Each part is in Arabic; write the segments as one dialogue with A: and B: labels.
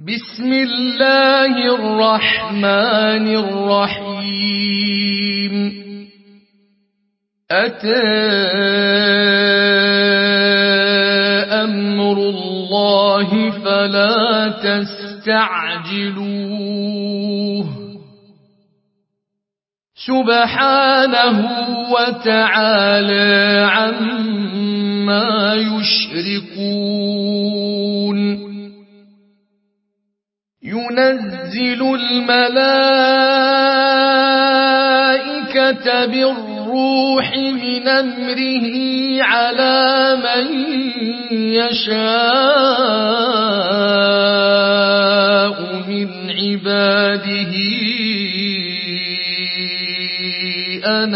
A: بسم الله الرحمن الرحيم أتى أمر الله فلا تستعجلوه سبحانه وتعالى عما يشركون ينزل الملائكة بالروح من أمره على من يشاء من عباده أن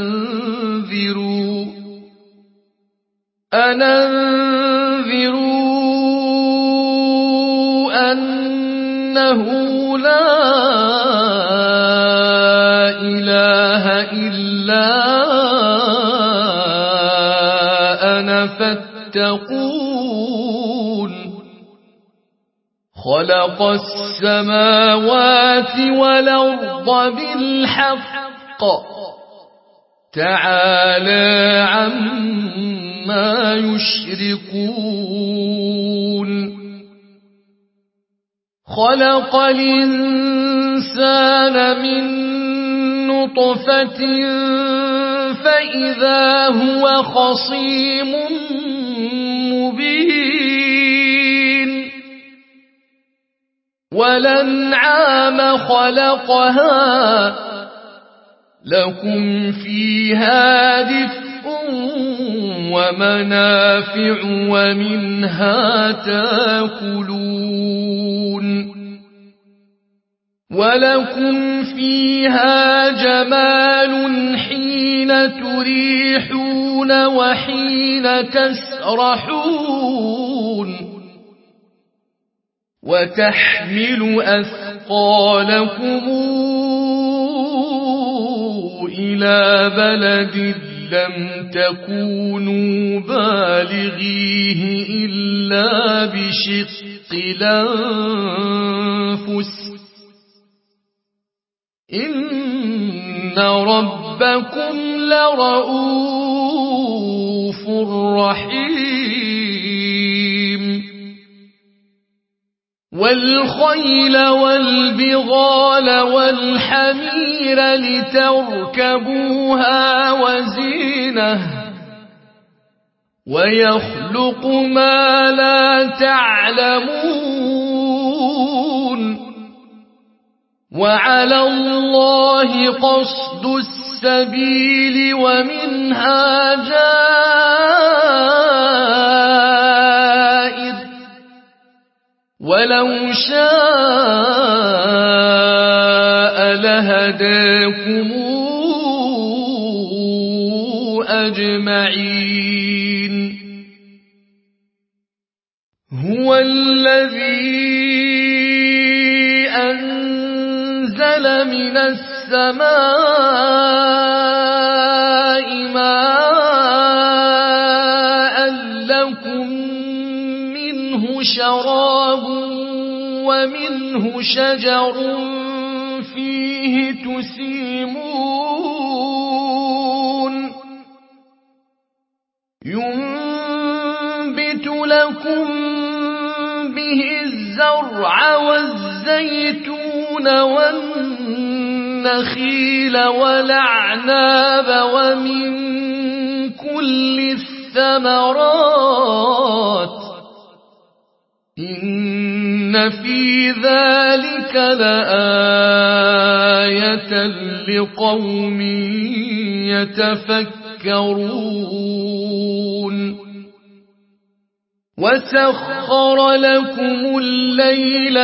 A: أنذروا أنه لا إله إلا أنا فاتقون خلق السماوات والأرض بالحق تعالى عما يشركون خلق الإنسان من نطفة فإذا هو خصيم مبين والأنعام خلقها لكم فيها دفء ومنافع ومنها تاكلون ولكم فيها جمال حين تريحون وحين تسرحون وتحمل أثقالكم إلى بلد لم تكونوا بالغيه إلا بشق الأنفس إن ربكم لرؤوف رحيم والخيل والبغال والحمير لتركبوها وزينة ويخلق ما لا تعلمون وعلى الله قصد السبيل ومنها جائر ولو شاء لهداكم أجمعين هو الذي أنزل من السماء ماء لكم منه شراب ومنه شجر فيه تسيمون ينبت لكم به الزرع والزيتون والنخيل والأعناب ومن كل الثمرات إن في ذلك لآية لقوم يتفكرون وسخر لكم الليل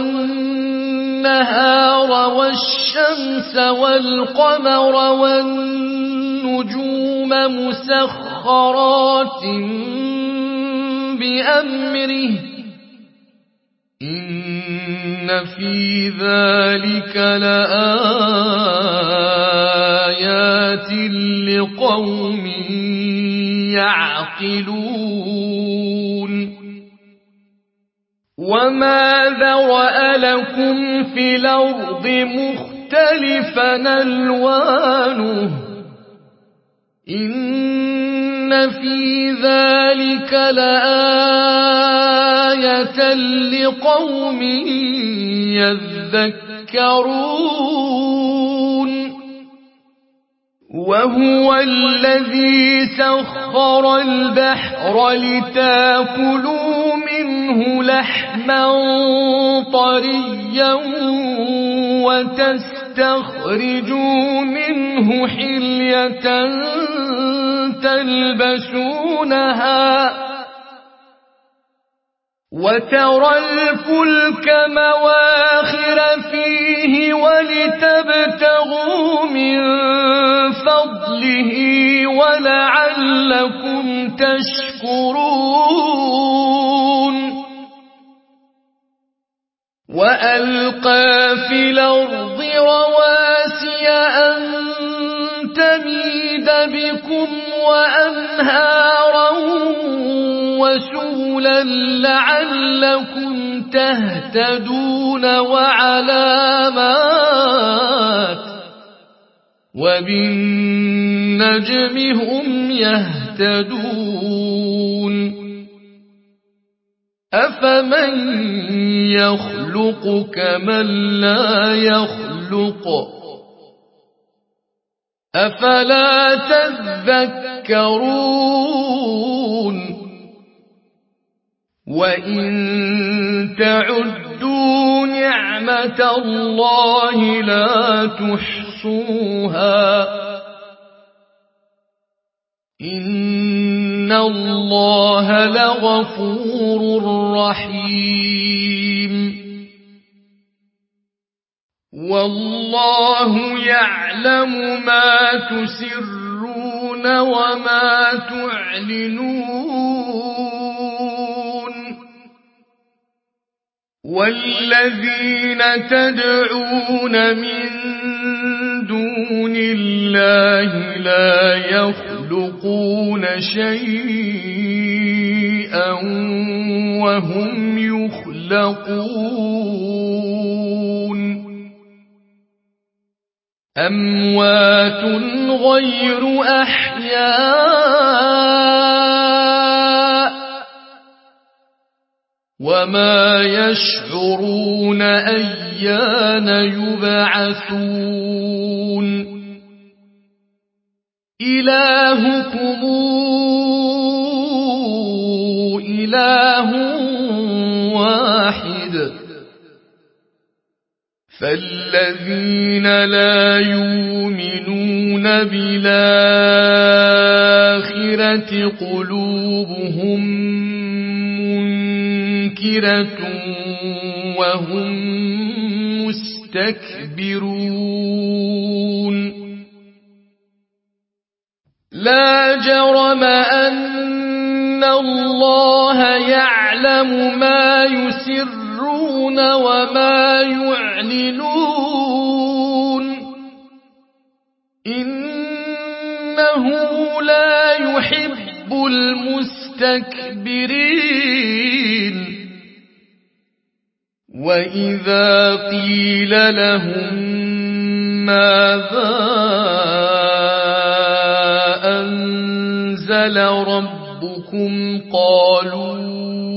A: والنهار والشمس والقمر والنجوم مسخرات بأمره إن في ذلك لآيات لقوم يعقلون وما ذرأ لكم في الأرض مختلفا ألوانه إن في ذلك لآية لقوم يذكرون وهو الذي سخر البحر لتاكلوا منه لحما طريا وتستخرجوا منه حلية تلبسونها وترى الفلك مواخر فيه ولتبتغوا من فضله ولعلكم تشكرون وألقى في الأرض رواسي أن تميد بكم وأنهارا وسبلا لعلكم تهتدون وعلامات وبالنجم هم يهتدون أفمن يخلق كمن لا يخلق أفلا تذكرون وإن تعدوا نعمة الله لا تحصوها إن الله لغفور رحيم والله يعلم ما تسرون وما تعلنون والذين تدعون من دون الله لا يخلقون شيئا وهم يخلقون أموات غير أحياء وما يشعرون أيان يبعثون إلهكم إله واحد فالذين لا يؤمنون بالآخرة قلوبهم منكرة وهم مستكبرون لا جرم أن الله يعلم ما يسرون وما يعلنون إنه لا يحب المستكبرين وإذا قيل لهم ماذا أنزل ربكم قالوا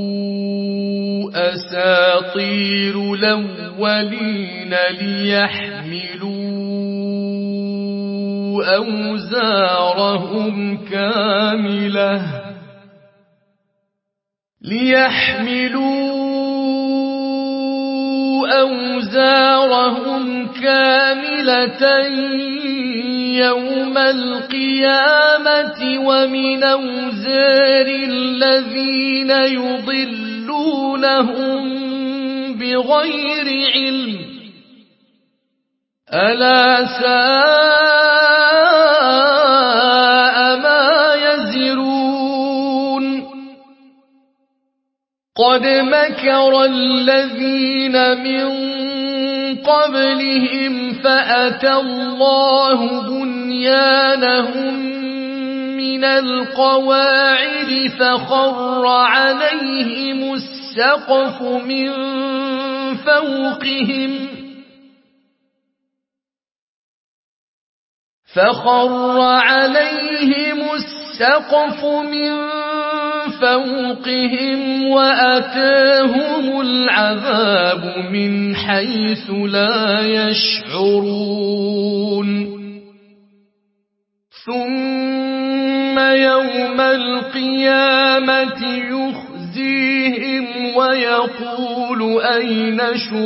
A: أساطير الأولين ليحملوا أوزارهم كاملة يوم القيامة ومن أوزار الذين يضلونهم بغير علم ألا ساء ما يزرون قد مكر الذين من قبلهم فأتى الله بنيانهم من القواعد فخر عليهم السقف السقف من فوقهم فخر عليهم السقف من فوقهم وأتاهم العذاب من حيث لا يشعرون ثم يوم القيامة يخزيهم ويقول أين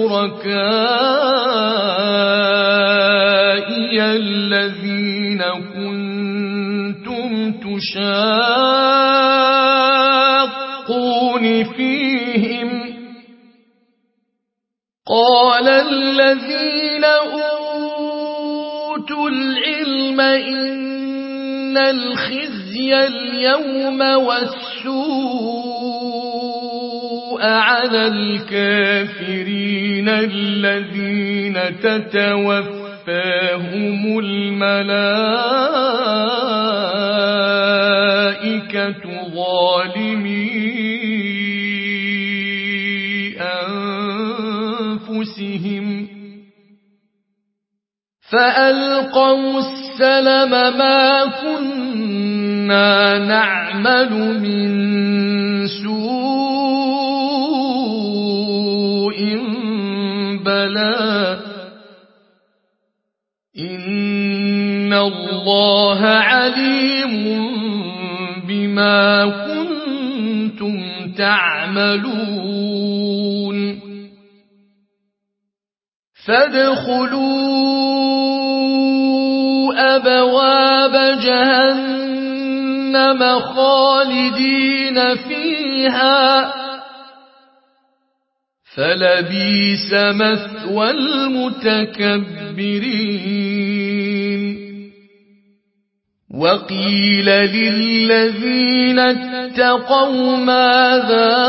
A: شركائي الذين كنتم تشاقون فيهم قال الذين أوتوا العلم إن الخزي اليوم والسوء على الكافرين الذين تتوفاهم الملائكة ظالمي أنفسهم فألقوا السلم ما كنا نعمل من سوء بلى إن الله عليم بما كنتم تعملون فادخلوا أبواب جهنم خالدين فيها فلبئس مثوى المتكبرين وقيل للذين اتقوا ماذا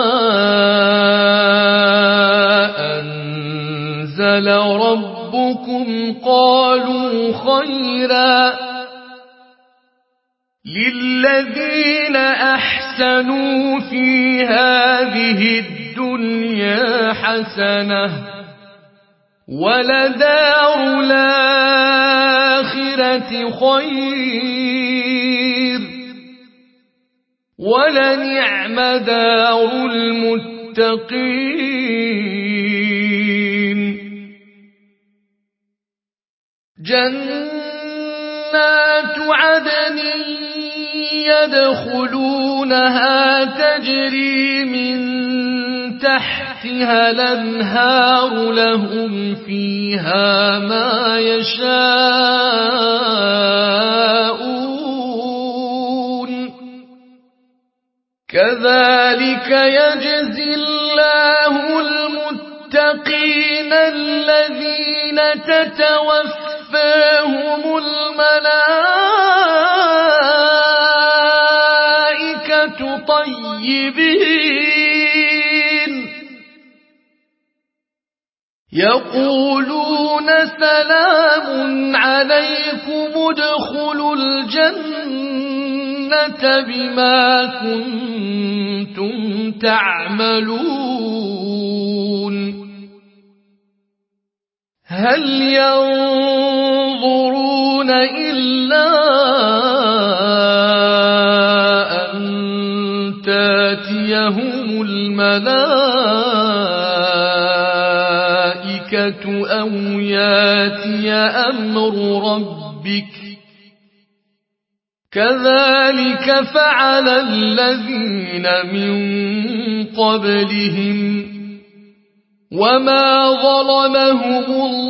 A: أنزل ربكم قالوا خيرا للذين أحسنوا في هذه الدنيا حسنة ولدار الآخرة خير ولنعم دار المتقين جنات عدن يدخلونها تجري من تحتها الأنهار لهم فيها ما يشاءون كذلك يجزي الله المتقين الذين تتوفاهم الملائكة طيبين يقولون سلام عليكم ادخلوا الجنة بما كنتم تعملون هل ينظرون إلا أن تأتيهم الملائكة أو يأتي أمر ربك كذلك فعل الذين من قبلهم وما ظلمهم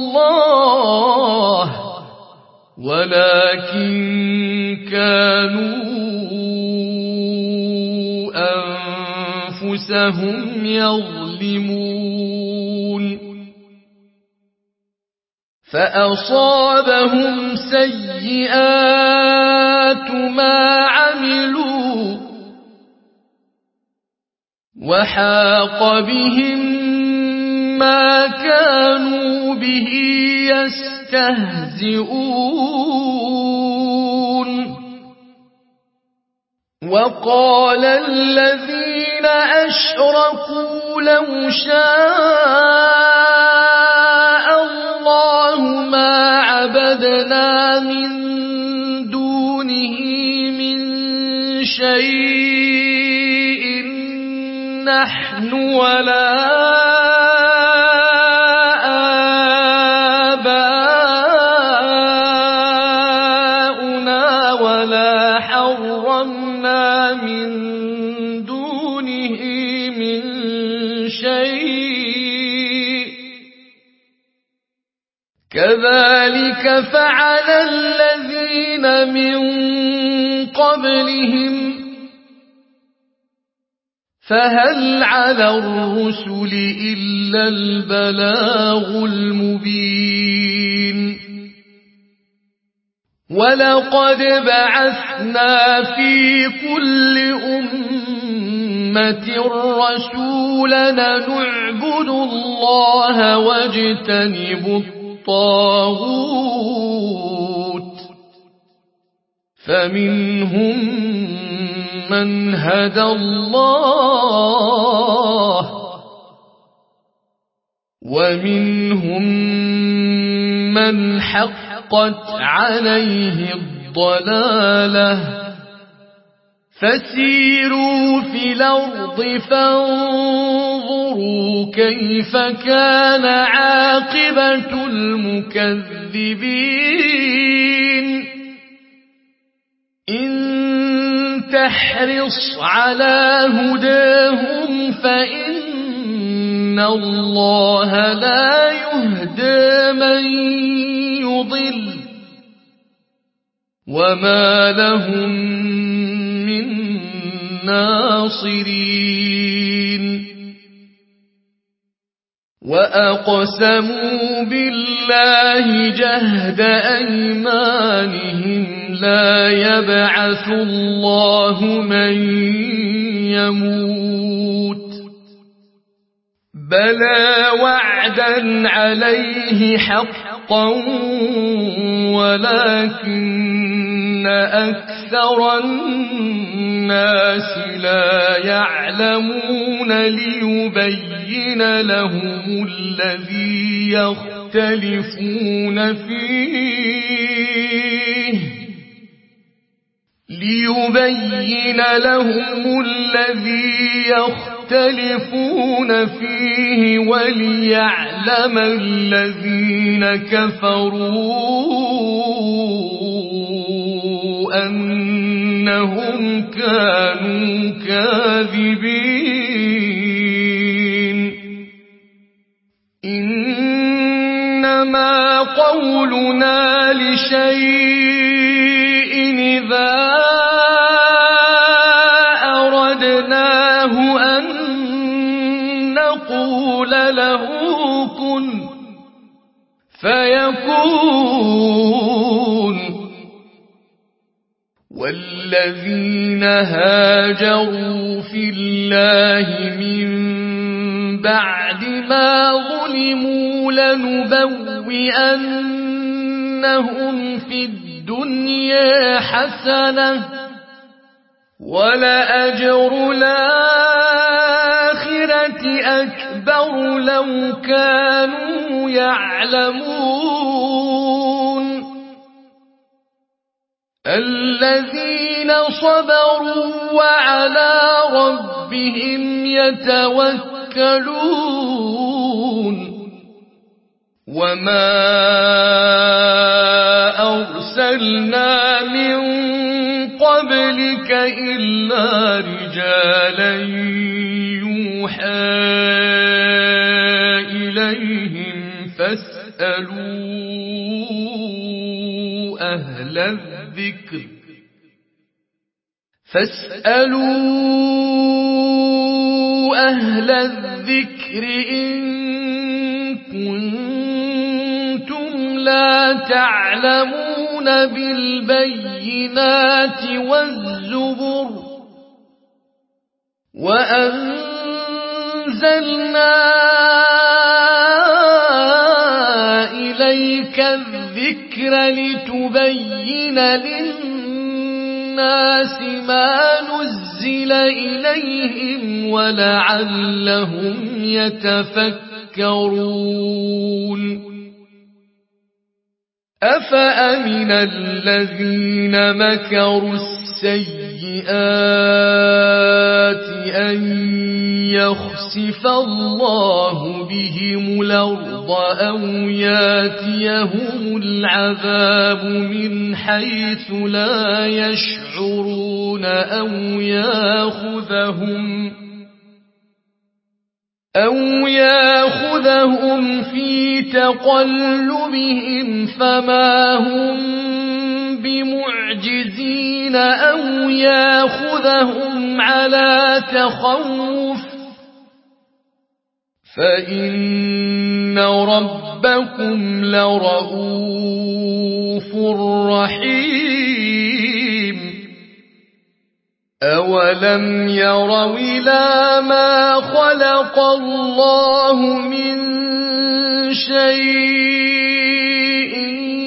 A: الله ولكن كانوا أنفسهم يظلمون فأصابهم سيئات ما عملوا وحاق بهم ما كانوا به يستهزئون وقال الذين الذين أشركوا لو شاء الله ما عبدنا من دونه من شيء نحن ولا آباؤنا ولا حرمنا من دونه من شيء كذلك فعل الذين من قبلهم فهل على الرسل إلا البلاغ المبين ولقد بعثنا في كل أمة رسولا نعبد الله واجتنب الطاغوت فمنهم من هدى الله ومنهم من حقت عليه الضلالة فسيروا في الأرض فانظروا كيف كان عاقبة المكذبين إن تحرص على هداهم فإن الله لا يهدى من يضل وما لهم من ناصرين وأقسموا بالله جهد أيمانهم لا يبعث الله من يموت بلى وعدا عليه حقا ولكن أكثر الناس لا يعلمون ليبين لهم الذي يختلفون فيه وليعلم الذين كفروا أنهم كانوا كاذبين إنما قولنا لشيء إذا أردناه أن نقول له كن فيكون والذين هاجروا في الله من بعد ما ظلموا لنبوئنهم في الدنيا حسنة ولأجر الآخرة أكبر لو كانوا يعلمون الذين صبروا وعلى ربهم يتوكلون وما أرسلنا من قبلك إلا رجالا يوحى إليهم فاسألوا أهل الذكر إن كنتم لا تعلمون بالبينات والزبر وأنزلنا إليك الذكر لتبين للناس ما نزل إليهم ولعلهم يتفكرون أفأمن الذين مكروا السيئات أن يخسف الله بهم الأرض أو ياتيهم العذاب من حيث لا يشعرون أو ياخذهم في تقلبهم فما هم بمعجزين أو ياخذهم على تخوف فإن ربكم لرؤوف رحيم أولم يروا إلى ما خلق الله من شيء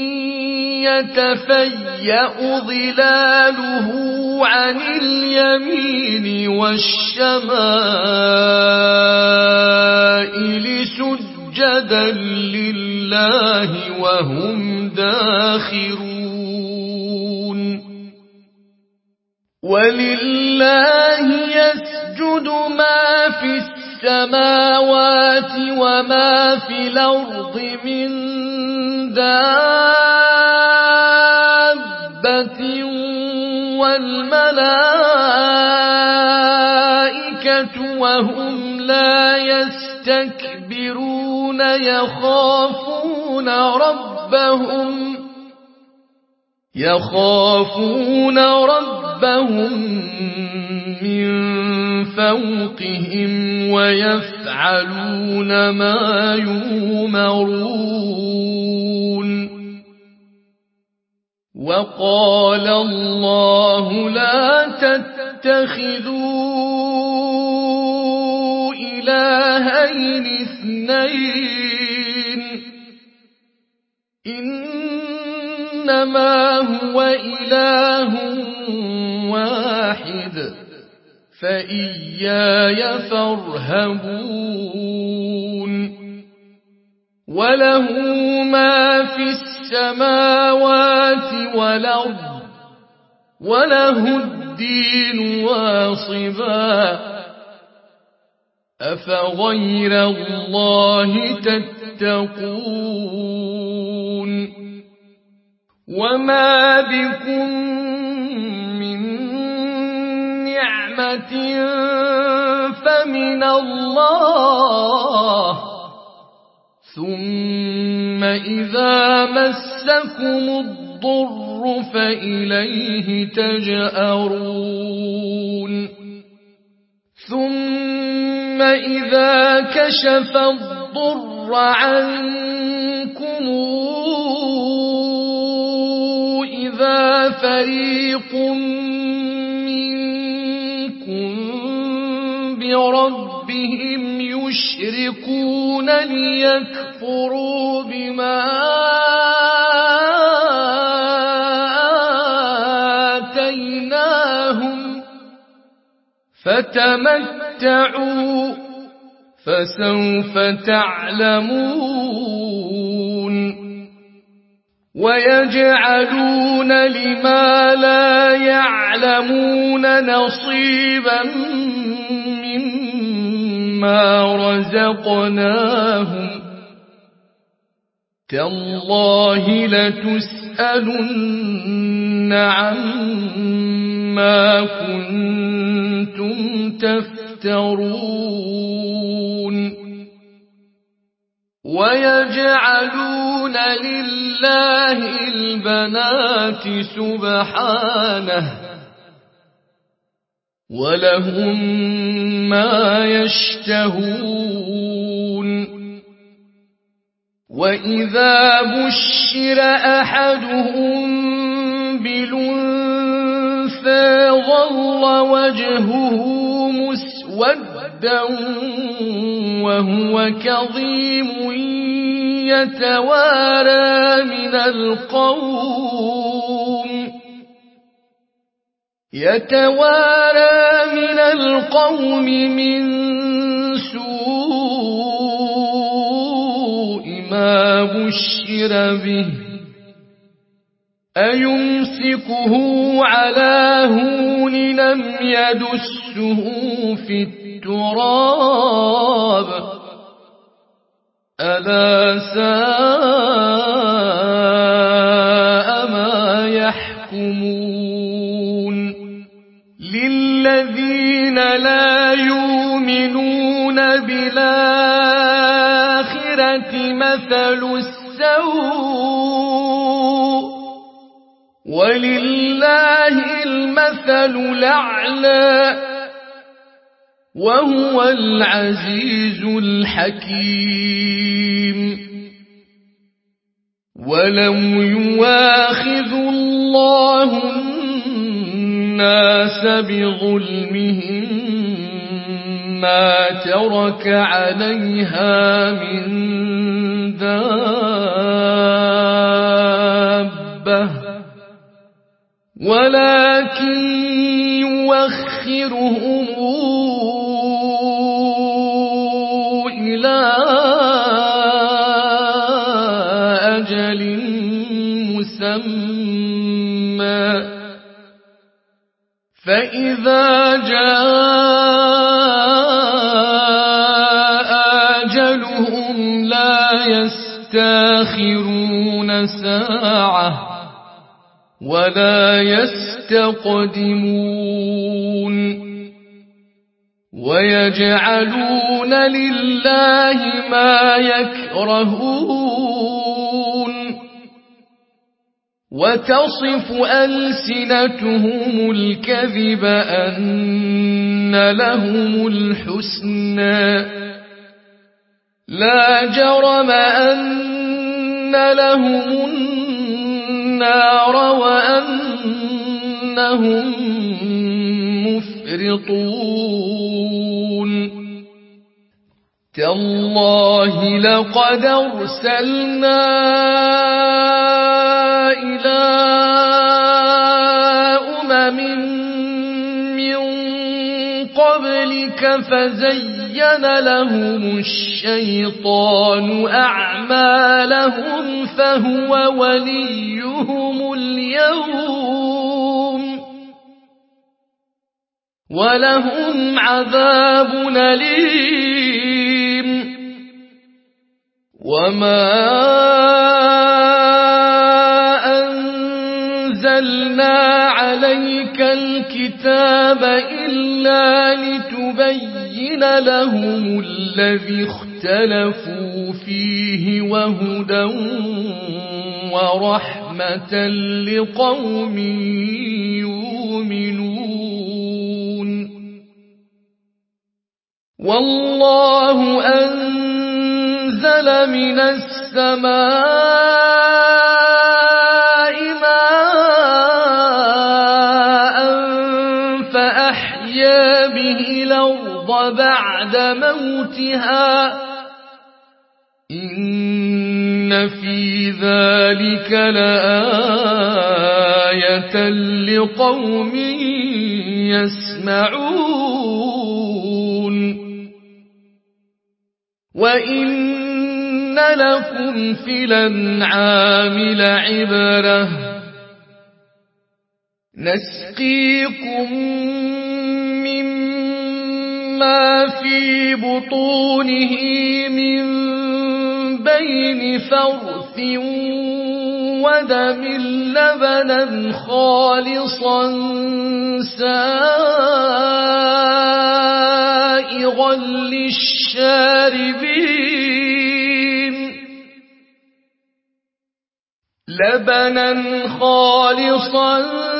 A: يتفيأ ظلاله عن اليمين والشمائل سجدا لله وهم داخرون ولله يسجد ما في السماوات وما في الأرض من دابة والملائكة وهم لا يستكبرون يخافون ربهم من فوقهم ويفعلون ما يؤمرون وقال الله لا تتخذوا إلهين اثنين إنما هو إله واحد فإياي فارهبون وله ما في السماوات والأرض وله الدين واصبا أفغير الله تتقون وما بكم من نعمة فمن الله ثم إذا مسكم الضر فإليه تجأرون ثم إذا كشف الضر عنكم إذا فريق منكم بربهم يشركون ليكفروا بما آتيناهم فتمتعوا فسوف تعلمون ويجعلون لما لا يعلمون نصيبا مما رزقناهم تالله لتسألن عما كنتم تفترون ويجعلون لله البنات سبحانه ولهم ما يشتهون وإذا بشر أحدهم بالأنثى ظل وجهه مسودا وهو كظيم يتوارى من القوم يتوارى من القوم من سوء ما بشر به أيمسكه على هون لم يدسه في التراب ألا ساء ما يحكمون للذين لا يؤمنون بالآخرة مثل السوء ولله المثل الأعلى وهو العزيز الحكيم ولو يواخذ الله الناس بظلمهم ما ترك عليها من دابة ولكن يوخرهم إلى أجل مسمى فإذا جاء أجلهم لا يستأخرون ساعة ولا يستقدمون ويجعلون لله ما يكرهون وتصف ألسنتهم الكذب أن لهم الحسنى لا جرم أن لهم النار وأنهم مفرطون تالله لقد أرسلنا إلى أمم من قبلك فزين لهم الشيطان أعمالهم فهو وليهم اليوم ولهم عذاب أليم وما أنزلنا عليك الكتاب إلا لتبين لهم الذي اختلفوا فيه وهدى ورحمة لقوم يؤمنون والله أنزل من السماء ماء فأحيا به الأرض بعد موتها إن في ذلك لآية لقوم يسمعون وإن لكم في الأنعام لعبرة نسقيكم مما في بطونه من بين فرث ودم لبنا خالصا سائغا للشاربين لبنا خالصا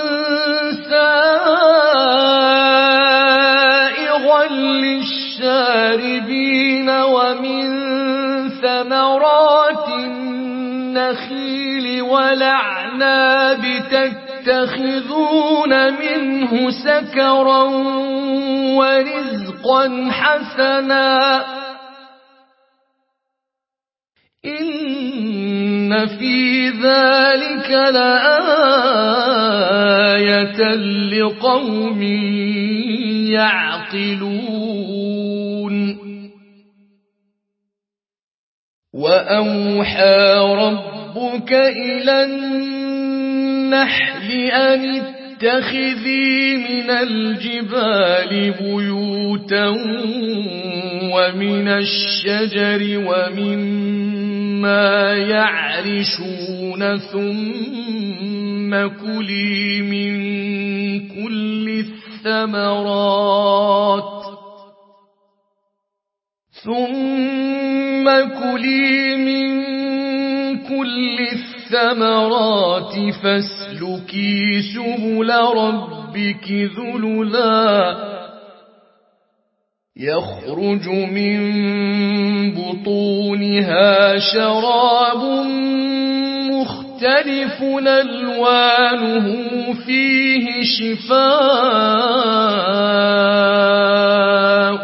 A: سائغا للشاربين ومن ثمرات النخيل والأعناب تتخذون منه سكرا ورزقا حسنا إن في ذلك لآية لآية لقوم يعقلون وأوحى ربك إلى النحل أن اتخذي من الجبال بيوتا ومن الشجر ومما يعرشون ثم كلي من كل الثمرات فاسلكي سبل ربك ذللا يخرج من بطونها شراب مختلف ألوانه فيه شفاء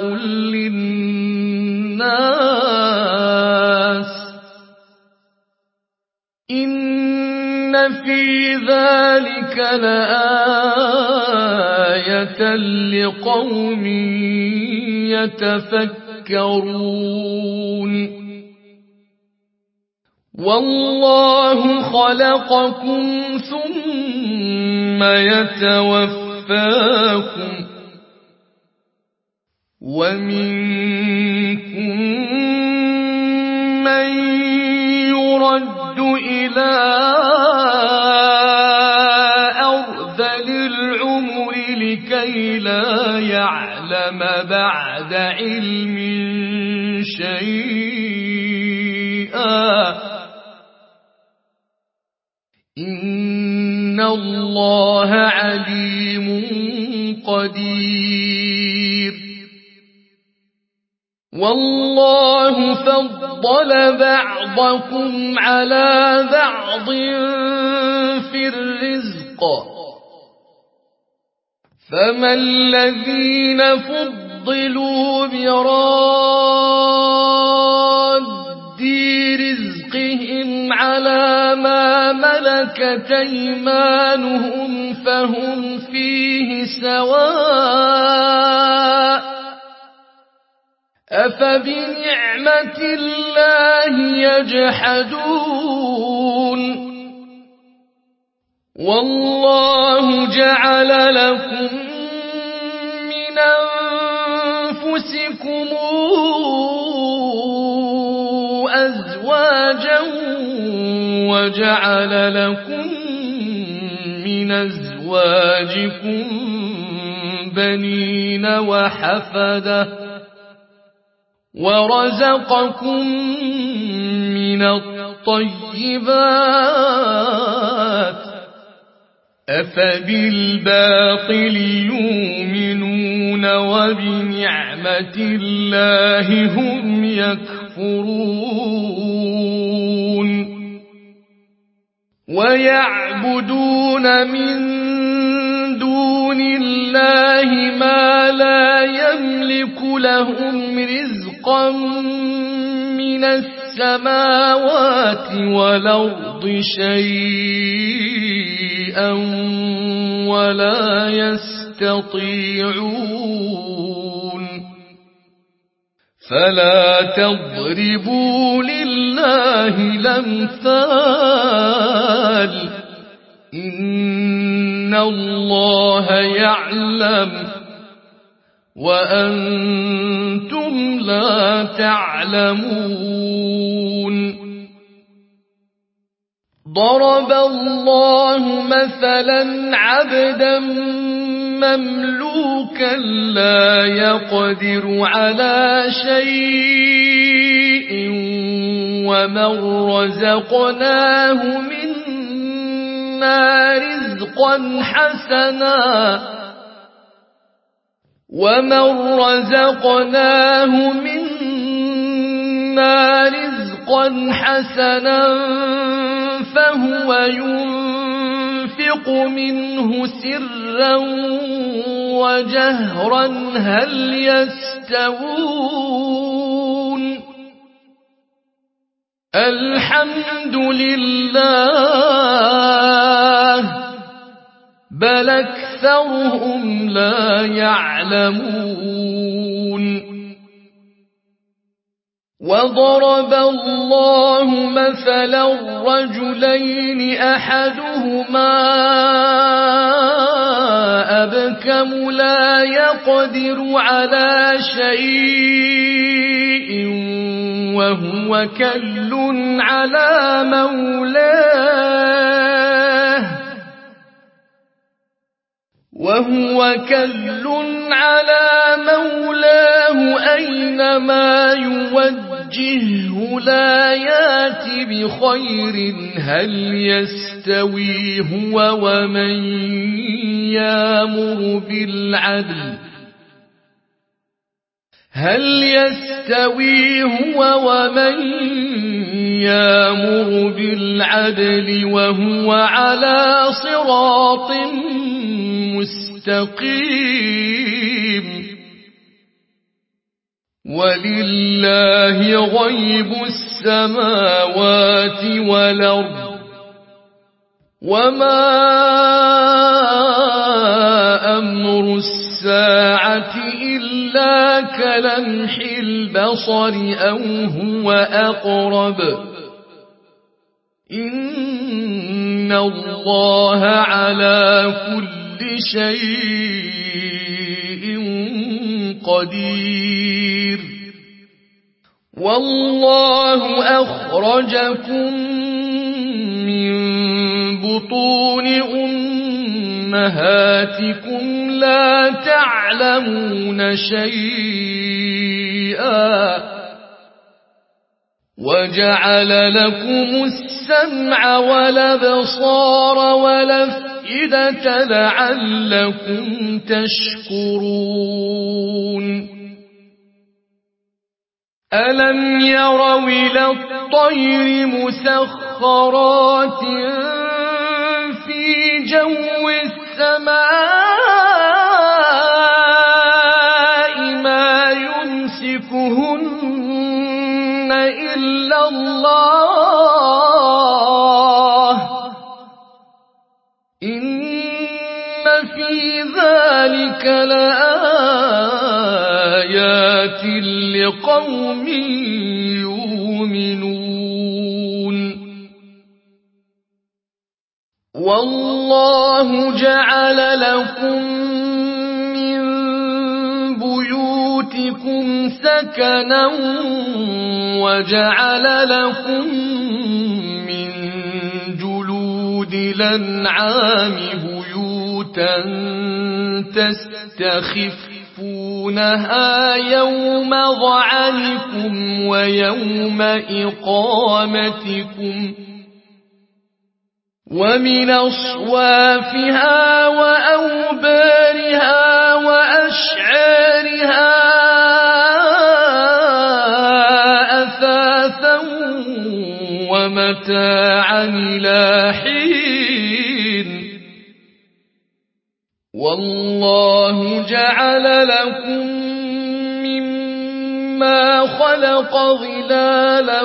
A: للناس إن في ذلك لآية لقوم يتفكرون والله خلقكم ثم يتوفاكم ومنكم من يرد إلى أرذل العمر لكي لا يعلم بعد علم شيئا إن الله عليم قدير والله فضل بعضكم على بعض في الرزق فما الذين فضلوا براد رزقهم على ما ملكت أيمانهم فهم فيه سواء أفبنعمة الله يجحدون والله جعل لكم من أنفسكم أزواجا وجعل لكم من أزواجكم بنين وحفدة ورزقكم من الطيبات أفبالباطل يؤمنون وبنعمة الله هم يكفرون ويعبدون من دون الله ما لا يملك لهم رزقا من السماوات والأرض شيئا ولا يستطيعون فلا تضربوا لله الأمثال إن الله يعلم وأنتم لا تعلمون ضرب الله مثلا عبدا مملوكا لا يقدر على شيء ومن رزقناه منا رزقا حسنا فهو ينفق منه سرا وجهرا هل يستوون الحمد لله بل أكثرهم لا يعلمون وضرب الله مثلا رجلين أحدهما أبكم لا يقدر على شيء وهو كل على مولاه أينما يوجهه لا يات بخير هل يستوي هو ومن يامر بالعدل وهو على صراط مستقيم ولله غيب السماوات والأرض وما أمر الساعة إلا كلمح البصر أو هو أقرب إن الله على كل شيء قدير والله أخرجكم من بطون أمهاتكم لا تعلمون شيئا وجعل لكم السمع والأبصار والأفئدة لعلكم تشكرون ألم يروا إلى الطير مسخرات في جو السماء ما يمسكهن إلا الله إن في ذلك لآيات لقوم يؤمنون والله جعل لكم من بيوتكم سكنا وجعل لكم من جلود الأنعام بيوتا تستخفونها يوم ظعنكم ويوم إقامتكم ومن أصوافها وأوبارها وأشعارها أثاثا ومتاعا إلى حين والله جعل لكم مما خلق ظلالا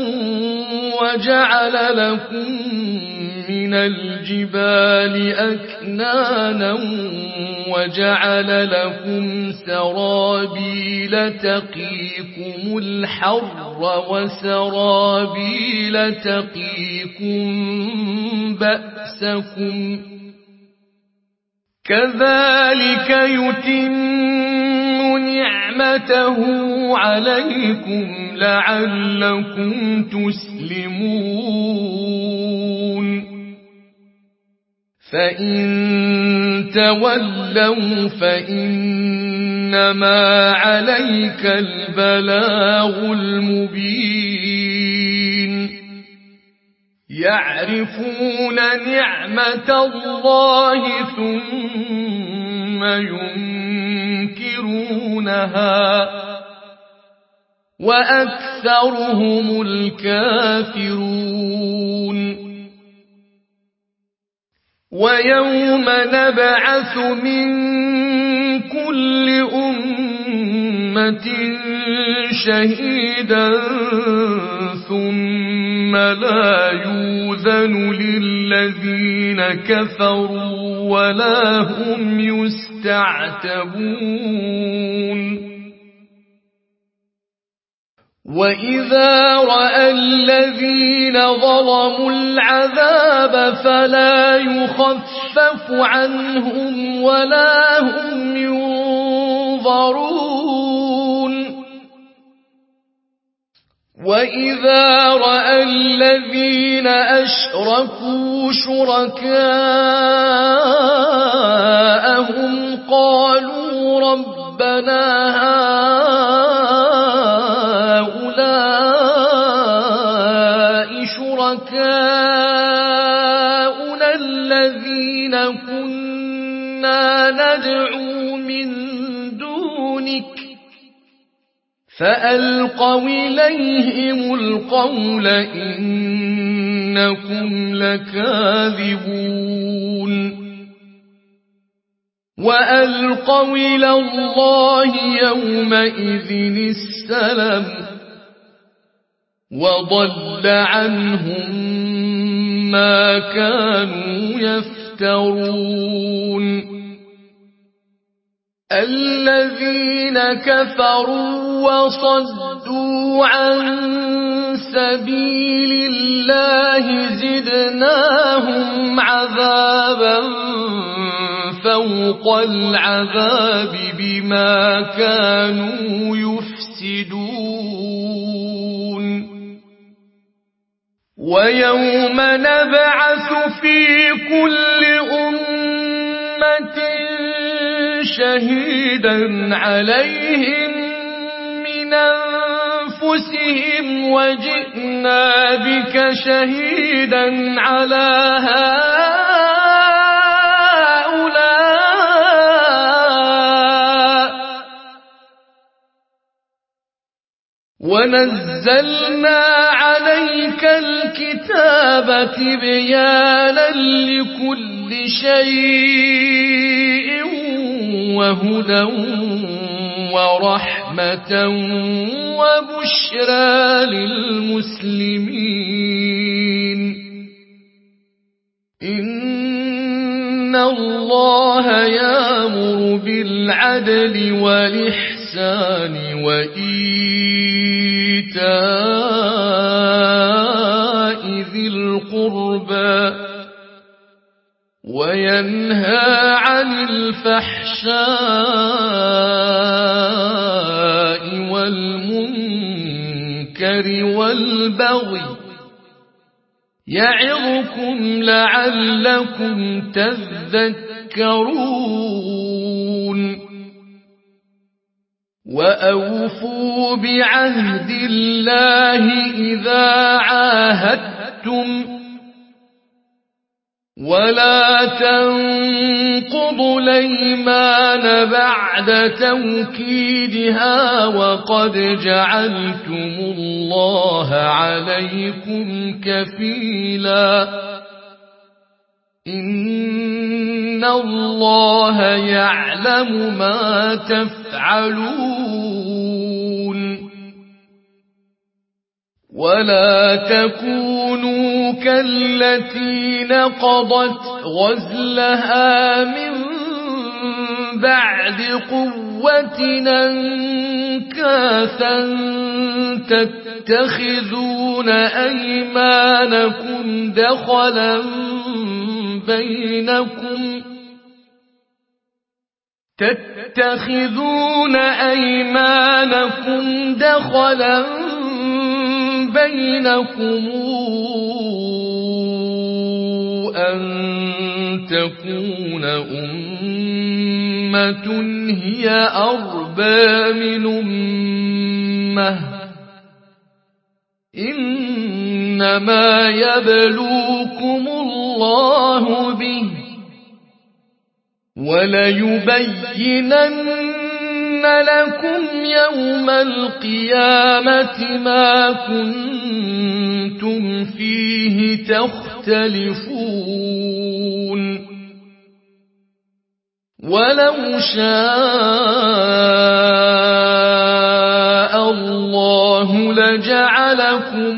A: وجعل لكم من الجبال أكنانا وجعل لكم سرابيل تقيكم الحر وسرابيل تقيكم بأسكم كذلك يتم نعمته عليكم لعلكم تسلمون فإن تولوا فإنما عليك البلاغ المبين يعرفون نعمة الله ثم ينكرونها وأكثرهم الكافرون ويوم نبعث من كل أمة أمة شهيدا ثم لا يؤذن للذين كفروا ولا هم يستعتبون وإذا رأى الذين ظلموا العذاب فلا يخفف عنهم ولا هم ينظرون وإذا رأى الذين أشركوا شركاءهم قالوا ربنا هؤلاء شركاؤنا الذين كنا ندعو من دونك فألقوا إليهم القول إنكم لكاذبون وألقوا إلى الله يومئذ السلم وضل عنهم ما كانوا يفترون الذين كفروا وصدوا عن سبيل الله زدناهم عذابا فوق العذاب بما كانوا يفسدون ويوم نبعث في كل أمة شهيدا عليهم من أنفسهم وجئنا بك شهيدا على هؤلاء ونزلنا عليك الكتاب تبيانا لكل شيء وهدى ورحمة وبشرى للمسلمين إن الله يأمر بالعدل والإحسان وإيتاء ذي القربى وينهى عن الفحشاء والمنكر والبغي يعظكم لعلكم تذكرون وأوفوا بعهد الله إذا عاهدتم ولا تنقضوا الأيمان بعد توكيدها وقد جعلتم الله عليكم كفيلا إن الله يعلم ما تفعلون ولا تكونوا كالتي نقضت غزلها من بعد قوة أنكاثا تتخذون أيمانكم دخلا بينكم أن تكون أمة هي أربى من أمة إنما يبلوكم الله به وليبينن لكم يوم القيامة ما كنتم فيه تختلفون ولو شاء الله لجعلكم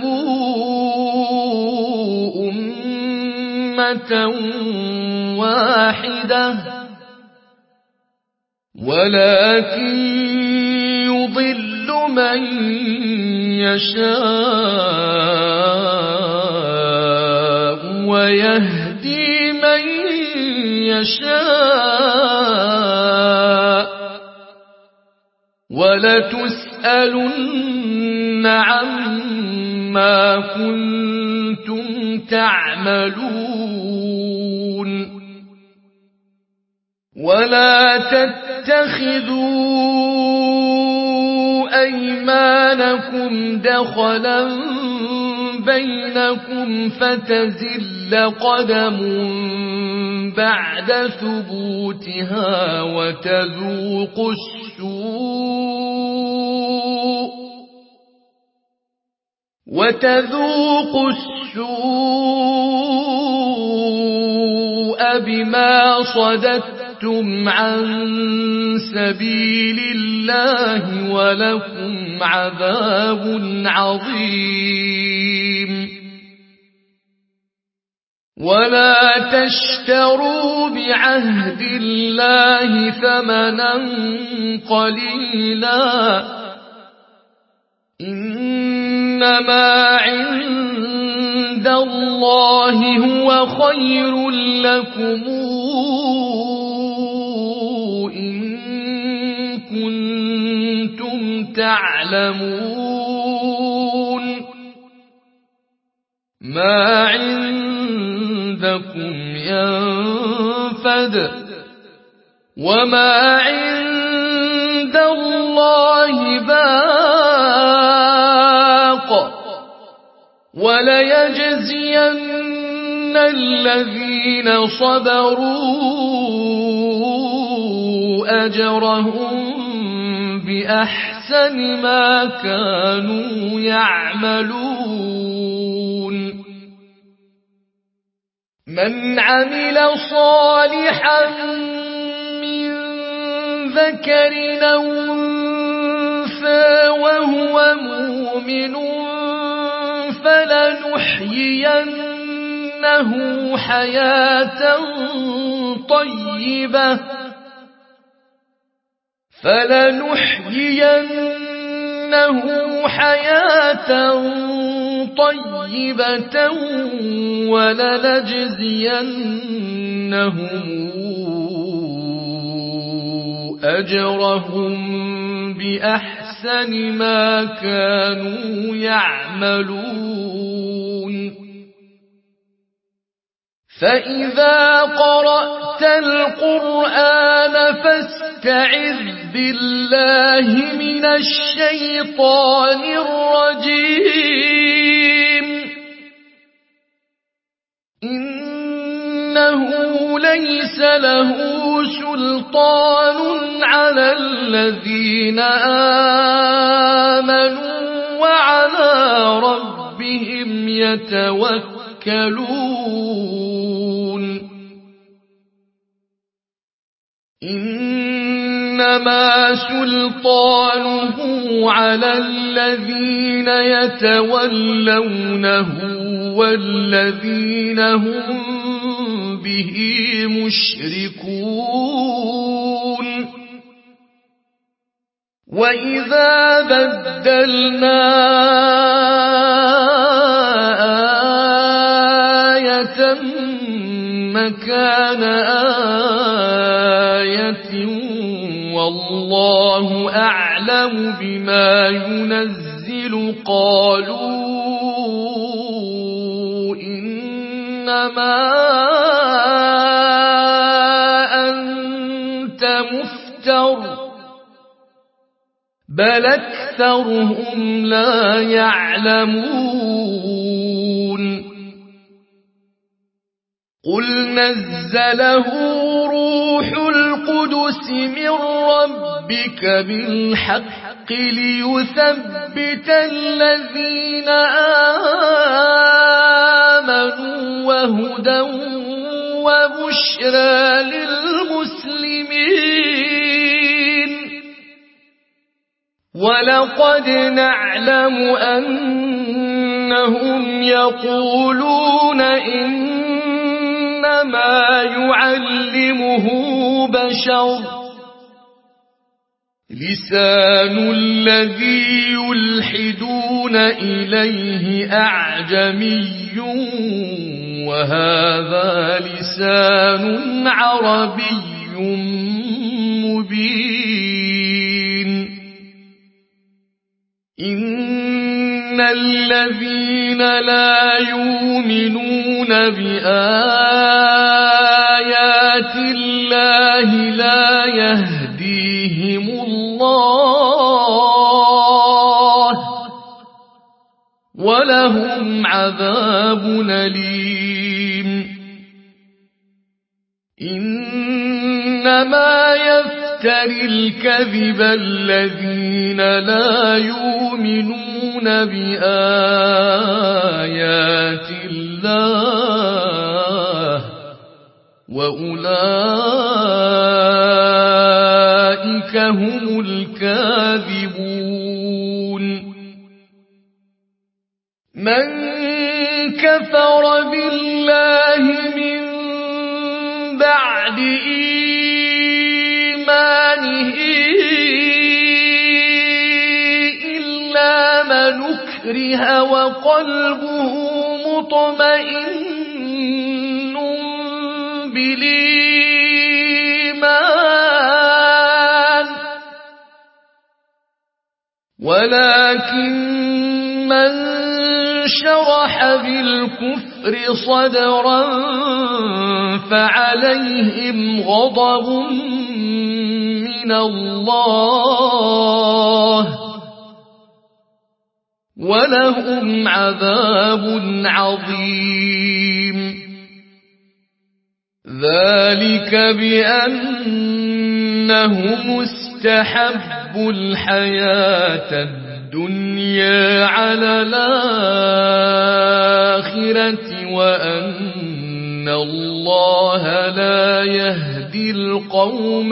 A: أمة واحدة ولكن يضل من يشاء ويهدي من يشاء ولتسألن عما كنتم تعملون ولا تتخذوا أيمانكم دخلا بينكم فتزل قدم بعد ثبوتها وتذوقوا السوء بما صددتم عن سبيل الله ولكم عذاب عظيم ولا تشتروا بعهد الله ثمنا قليلا إنما عند الله هو خير لكم إن كنتم تعلمون ما عندكم ينفد وما عند الله باق وليجزين الذين صبروا أجرهم بأحسن ما كانوا يعملون من عمل صالحا من ذكر أو أنثى وهو مؤمن فلنحيينه حياة طيبة ولنجزينهم أجرهم بأحسن ما كانوا يعملون فإذا قرأت القرآن فاستعذ بالله من الشيطان الرجيم إنه ليس له سلطان على الذين آمنوا وعلى ربهم يتوكلون إنما سلطانه على الذين يتولونه والذين هم به مشركون وإذا بدلنا آية مكان آية والله أعلم بما ينزل قالوا إنما أنت مفتر بل أكثرهم لا يعلمون قل نزله روح القدس من ربك بالحق ليثبت الذين آمنوا وهدى وبشرى ولقد نعلم أنهم يقولون إنما يعلمه بشر لسان الذي يلحدون إليه أعجمي وهذا لسان عربي مبين إن الذين لا يؤمنون بآيات الله لا يهديهم الله ولهم عذاب أليم إنما يفتري الكذب الذين لا يؤمنون بآيات الله وأولئك هم الكاذبون من كفر بالله من بعد إيمانه إلا من أكره وقلبه مطمئن بالإيمان ولكن من شرح بالكفر صدرا فعليهم غضب من الله ولهم عذاب عظيم ذلك بأنهم استحبوا الحياة الدنيا على الآخرة وأن الله لا يهدي القوم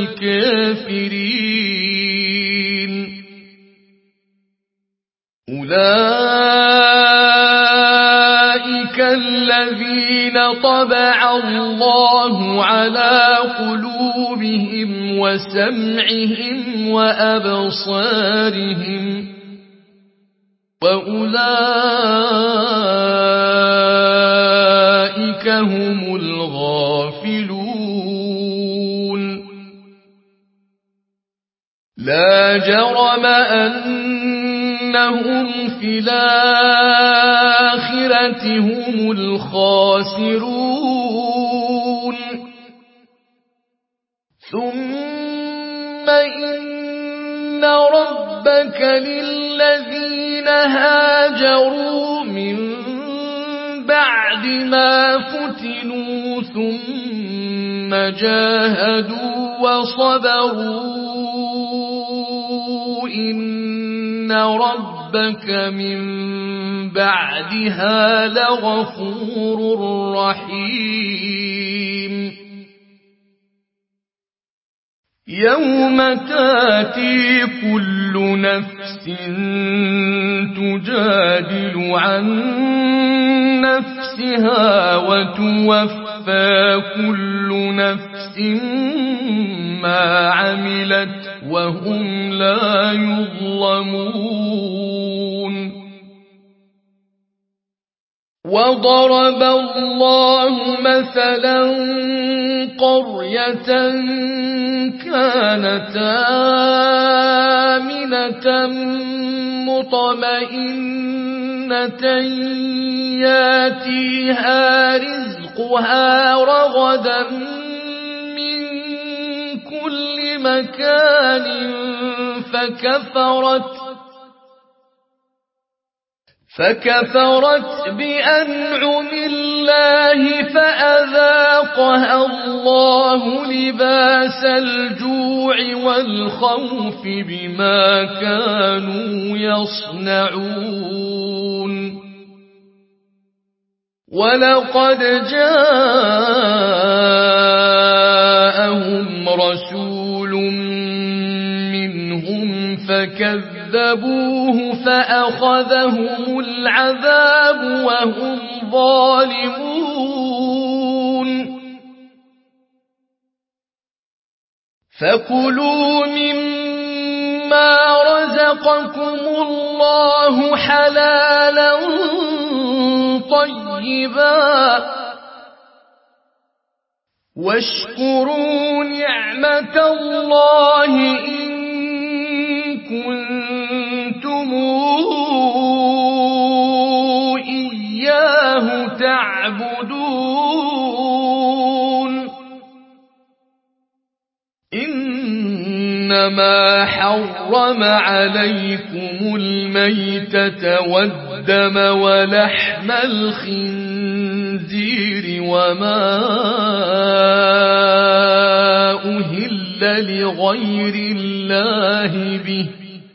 A: الكافرين أولئك الذين طبع الله على قلوبهم وسمعهم وأبصارهم وأولئك هم الغافلون لا جرم أنهم في الآخرة هم الخاسرون ثم إن ربك للذين هاجروا من بعد ما فتنوا ثم جاهدوا وصبروا إن ربك من بعدها لغفور رحيم يوم تاتي كل نفس تجادل عن نفسها وتوفى كل نفس ما عملت وهم لا يظلمون وضرب الله مثلا قرية كانت آمنة مطمئنة ياتيها رزقها رغدا من كل مكان فكفرت بأنعم الله فأذاقها الله لباس الجوع والخوف بما كانوا يصنعون ولقد جاءهم رسول منهم فكذبوا كذبوه فأخذهم العذاب وهم ظالمون فكلوا مما رزقكم الله حلالا طيبا واشكروا نعمة الله إن كنتم إياه تعبدون إنما حرم عليكم الميتة والدم ولحم الخنزير وما أهل لغير الله به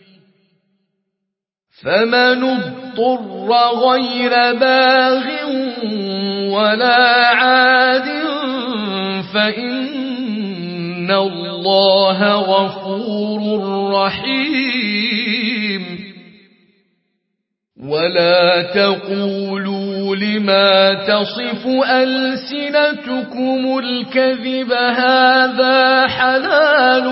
A: فمن اضطر غير باغ ولا عاد فإن الله غفور رحيم ولا تقولوا لما تصف ألسنتكم الكذب هذا حلال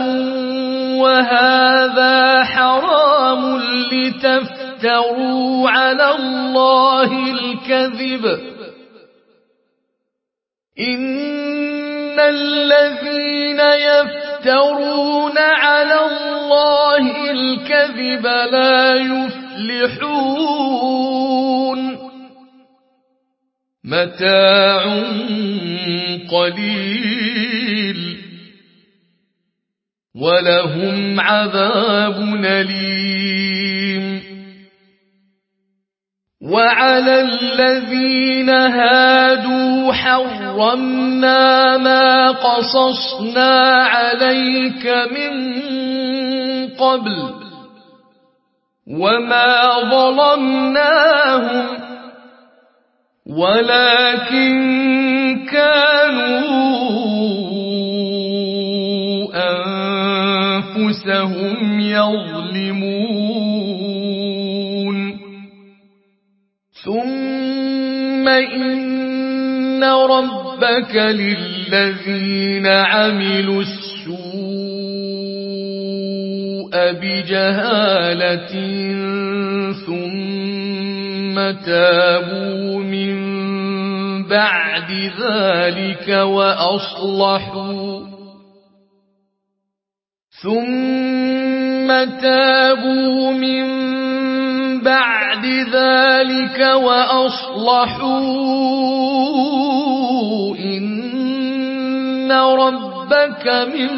A: وهذا حرام لتفتروا على الله الكذب إن الذين يفترون على الله الكذب لا يفلحون متاع قليل ولهم عذاب أليم وعلى الذين هادوا حرمنا ما قصصنا عليك من قبل وما ظلمناهم ولكن كانوا أنفسهم يظلمون ثم إن ربك للذين عملوا السوء بجهالة ثم تابوا من بعد ذلك وأصلحوا إن ربك من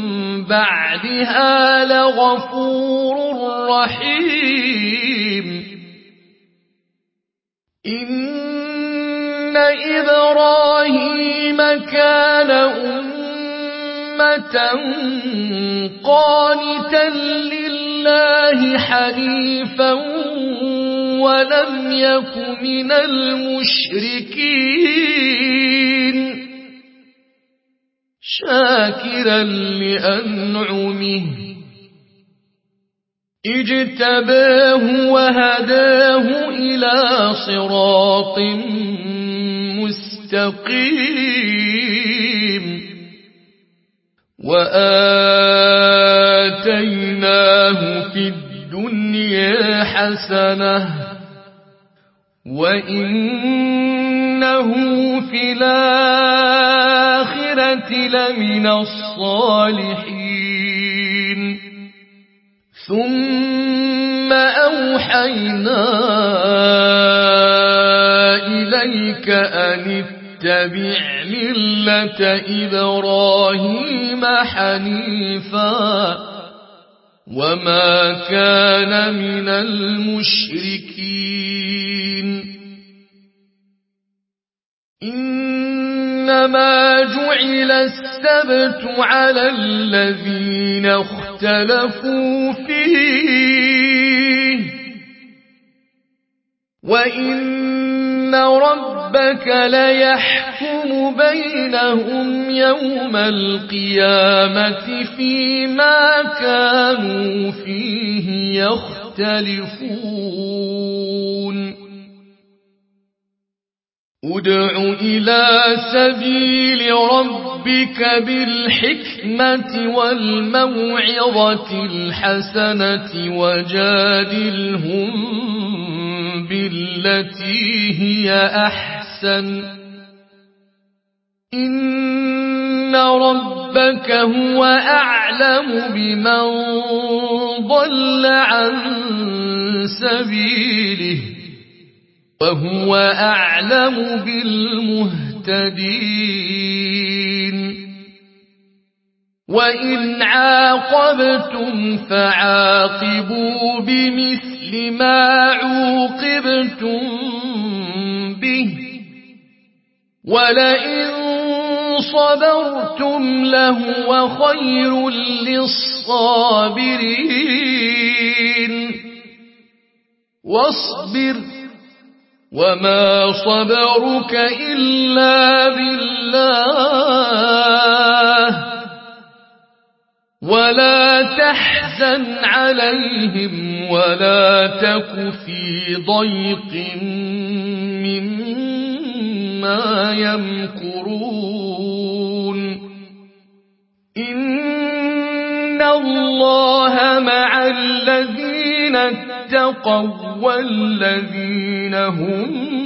A: بعدها لغفور رحيم إن إبراهيم كان أمة قانتا لله حنيفا ولم يك من المشركين شاكرا لأنعمه اجتباه وهداه إلى صراط مستقيم وآتيناه في الدنيا حسنة وإنه في الآخرة لمن الصالحين ثم أوحينا إليك أن اتبع ملة إبراهيم حنيفا وما كان من المشركين إنما جعل السبت على الذين اختلفوا فيه وإن ربك ربك ليحكم بينهم يوم القيامة فيما كانوا فيه يختلفون ادع إلى سبيل ربك بالحكمة والموعظة الحسنة وجادلهم بالتي هي أحسن إن ربك هو أعلم بمن ضل عن سبيله وهو أعلم بالمهتدين وإن عاقبتم فعاقبوا بمثل ما عوقبتم به ولئن صبرتم لهو خير للصابرين واصبر وما صبرك إلا بالله ولا تحزن عليهم ولا تك في ضيق مما يمكرون إن الله مع الذين اتقوا والذين هم